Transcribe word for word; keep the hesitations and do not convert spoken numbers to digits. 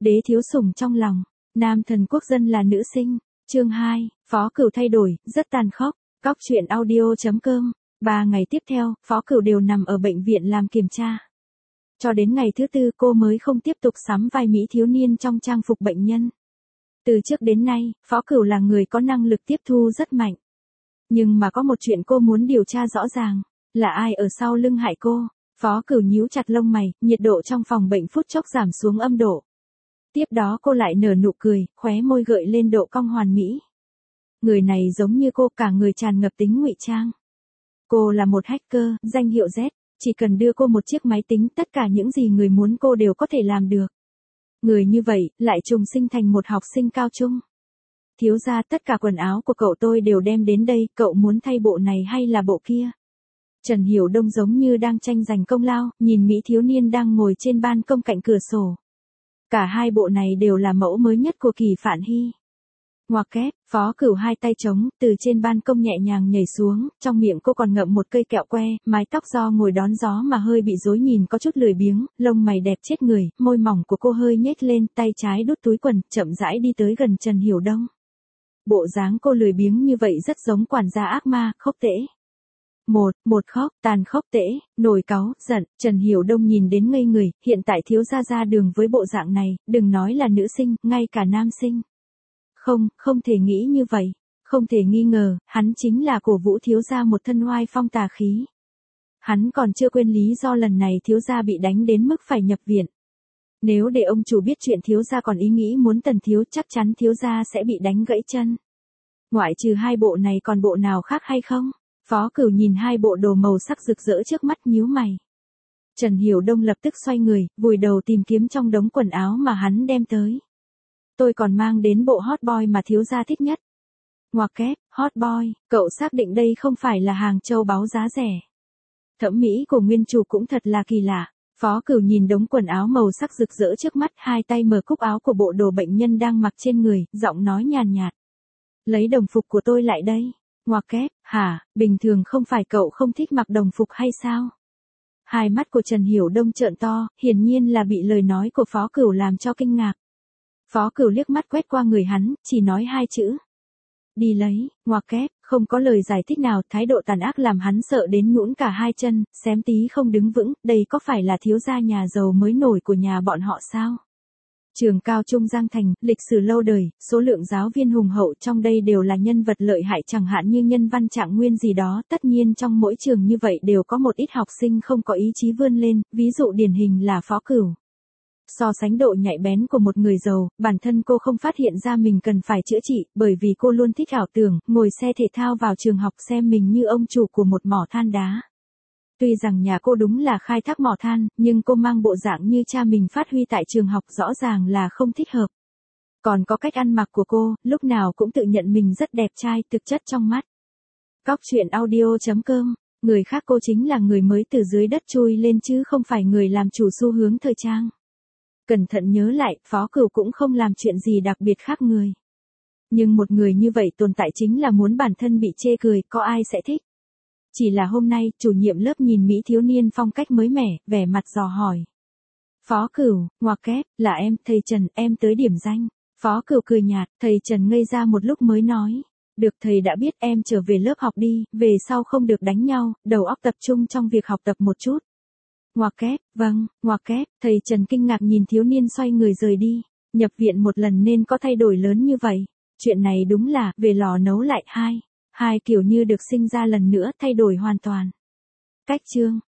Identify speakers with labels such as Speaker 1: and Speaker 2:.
Speaker 1: Đế thiếu sủng trong lòng, nam thần quốc dân là nữ sinh. Chương hai, Phó Cửu thay đổi, rất tàn khốc. Cóc truyện audio chấm com. Ba ngày tiếp theo, Phó Cửu đều nằm ở bệnh viện làm kiểm tra. Cho đến ngày thứ tư cô mới không tiếp tục sắm vai mỹ thiếu niên trong trang phục bệnh nhân. Từ trước đến nay, Phó Cửu là người có năng lực tiếp thu rất mạnh. Nhưng mà có một chuyện cô muốn điều tra rõ ràng, là ai ở sau lưng hại cô. Phó Cửu nhíu chặt lông mày, nhiệt độ trong phòng bệnh phút chốc giảm xuống âm độ. Tiếp đó cô lại nở nụ cười, khóe môi gợi lên độ cong hoàn mỹ. Người này giống như cô, cả người tràn ngập tính ngụy trang. Cô là một hacker, danh hiệu Z, chỉ cần đưa cô một chiếc máy tính, tất cả những gì người muốn cô đều có thể làm được. Người như vậy, lại trùng sinh thành một học sinh cao trung. Thiếu gia, tất cả quần áo của cậu tôi đều đem đến đây, cậu muốn thay bộ này hay là bộ kia? Trần Hiểu Đông giống như đang tranh giành công lao, nhìn mỹ thiếu niên đang ngồi trên ban công cạnh cửa sổ. Cả hai bộ này đều là mẫu mới nhất của Kỳ Phạn Hy. Ngoặc kép, Phó Cửu hai tay trống, từ trên ban công nhẹ nhàng nhảy xuống, trong miệng cô còn ngậm một cây kẹo que, mái tóc do ngồi đón gió mà hơi bị rối nhìn có chút lười biếng, lông mày đẹp chết người, môi mỏng của cô hơi nhếch lên, tay trái đút túi quần, chậm rãi đi tới gần Trần Hiểu Đông. Bộ dáng cô lười biếng như vậy rất giống quản gia ác ma, khốc tễ. Một, một khóc, tàn khốc tễ, nổi cáu, giận, Trần Hiểu Đông nhìn đến ngây người, hiện tại thiếu gia ra đường với bộ dạng này, đừng nói là nữ sinh, ngay cả nam sinh. Không, không thể nghĩ như vậy, không thể nghi ngờ, hắn chính là cổ vũ thiếu gia một thân oai phong tà khí. Hắn còn chưa quên lý do lần này thiếu gia bị đánh đến mức phải nhập viện. Nếu để ông chủ biết chuyện thiếu gia còn ý nghĩ muốn tần thiếu, chắc chắn thiếu gia sẽ bị đánh gãy chân. Ngoại trừ hai bộ này còn bộ nào khác hay không? Phó Cửu nhìn hai bộ đồ màu sắc rực rỡ trước mắt nhíu mày. Trần Hiểu Đông lập tức xoay người, vùi đầu tìm kiếm trong đống quần áo mà hắn đem tới. Tôi còn mang đến bộ hot boy mà thiếu gia thích nhất. Ngoặc kép, hot boy, cậu xác định đây không phải là hàng châu báu giá rẻ. Thẩm mỹ của nguyên chủ cũng thật là kỳ lạ. Phó Cửu nhìn đống quần áo màu sắc rực rỡ trước mắt, hai tay mở cúc áo của bộ đồ bệnh nhân đang mặc trên người, giọng nói nhàn nhạt. Lấy đồng phục của tôi lại đây. Ngoặc kép, hả, bình thường không phải cậu không thích mặc đồng phục hay sao? Hai mắt của Trần Hiểu Đông trợn to, hiển nhiên là bị lời nói của Phó Cửu làm cho kinh ngạc. Phó Cửu liếc mắt quét qua người hắn, chỉ nói hai chữ. Đi lấy, ngoặc kép, không có lời giải thích nào, thái độ tàn ác làm hắn sợ đến nhũn cả hai chân, xém tí không đứng vững, đây có phải là thiếu gia nhà giàu mới nổi của nhà bọn họ sao? Trường cao trung Giang Thành, lịch sử lâu đời, số lượng giáo viên hùng hậu trong đây đều là nhân vật lợi hại chẳng hạn như Nhân Văn Trạng Nguyên gì đó, tất nhiên trong mỗi trường như vậy đều có một ít học sinh không có ý chí vươn lên, ví dụ điển hình là Phó Cửu. So sánh độ nhạy bén của một người giàu, bản thân cô không phát hiện ra mình cần phải chữa trị, bởi vì cô luôn thích ảo tưởng, ngồi xe thể thao vào trường học xem mình như ông chủ của một mỏ than đá. Tuy rằng nhà cô đúng là khai thác mỏ than, nhưng cô mang bộ dạng như cha mình phát huy tại trường học rõ ràng là không thích hợp. Còn có cách ăn mặc của cô, lúc nào cũng tự nhận mình rất đẹp trai, thực chất trong mắt. Cóc truyện audio chấm com, người khác cô chính là người mới từ dưới đất chui lên chứ không phải người làm chủ xu hướng thời trang. Cẩn thận nhớ lại, Phó Cửu cũng không làm chuyện gì đặc biệt khác người. Nhưng một người như vậy tồn tại chính là muốn bản thân bị chê cười, có ai sẽ thích. Chỉ là hôm nay, chủ nhiệm lớp nhìn mỹ thiếu niên phong cách mới mẻ, vẻ mặt dò hỏi. Phó Cửu, ngoặc kép, là em, thầy Trần, em tới điểm danh. Phó Cửu cười nhạt, thầy Trần ngây ra một lúc mới nói. Được, thầy đã biết, em trở về lớp học đi, về sau không được đánh nhau, đầu óc tập trung trong việc học tập một chút. Ngoặc kép, vâng, ngoặc kép, thầy Trần kinh ngạc nhìn thiếu niên xoay người rời đi. Nhập viện một lần nên có thay đổi lớn như vậy. Chuyện này đúng là, về lò nấu lại hai. Hai kiểu như được sinh ra lần nữa, thay đổi hoàn toàn. Cách chương.